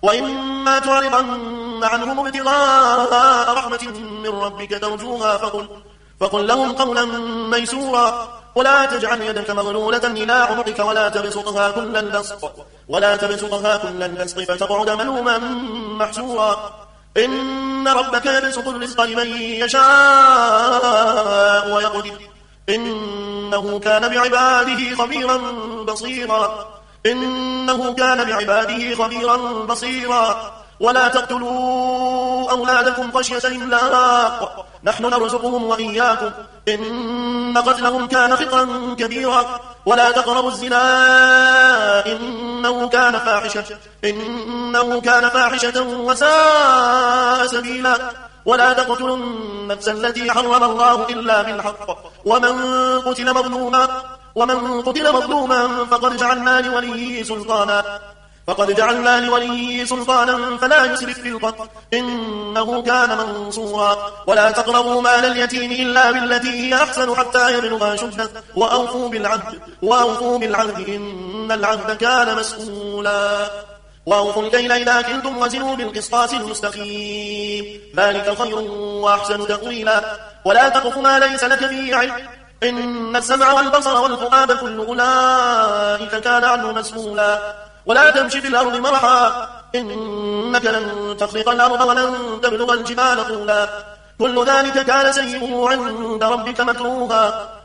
وإما تعرضن عنهم ابتغاء رحمة من ربك ترجوها فقل لهم قولا ميسورا ولا تجعل يدك مغلولة إلى عنقك ولا تبسطها كل البسط فتقعد ملوما محسورا إن ربك يبسط الرزق لمن يشاء ويقدر إنه كان بعباده خبيرا بصيرا ولا تقتلوا أولادكم خشية إملاق نحن نرزقهم وإياكم إن قتلهم كان خطأ كبيرا ولا تقربوا الزنا إنه كان فاحشة وساء سبيلا ولا تقتلوا النفس التي حرم الله إلا بالحق ومن قتل مظلوما فقد جعلنا لوليه سلطانا فلا يسرف في القتل إنه كان منصورا ولا تقربوا مال اليتيم إلا بالتي هي أحسن حتى يبلغ أشده وأوفوا بالعهد إن العهد كان مسؤولا وأوفوا الكيل إذا كلتم وزنوا بالقسطاس المستقيم ذلك خير وأحسن تأويلا ولا تقف ما ليس لك به علم إن السمع والبصر والفؤاد كل أولئك كان عنه مسؤولا ولا تمشي في الأرض مرحا إنك لن تخلق الأرض ولن تبلغ الجبال طولا كل ذلك كان سيئه عند ربك مكروها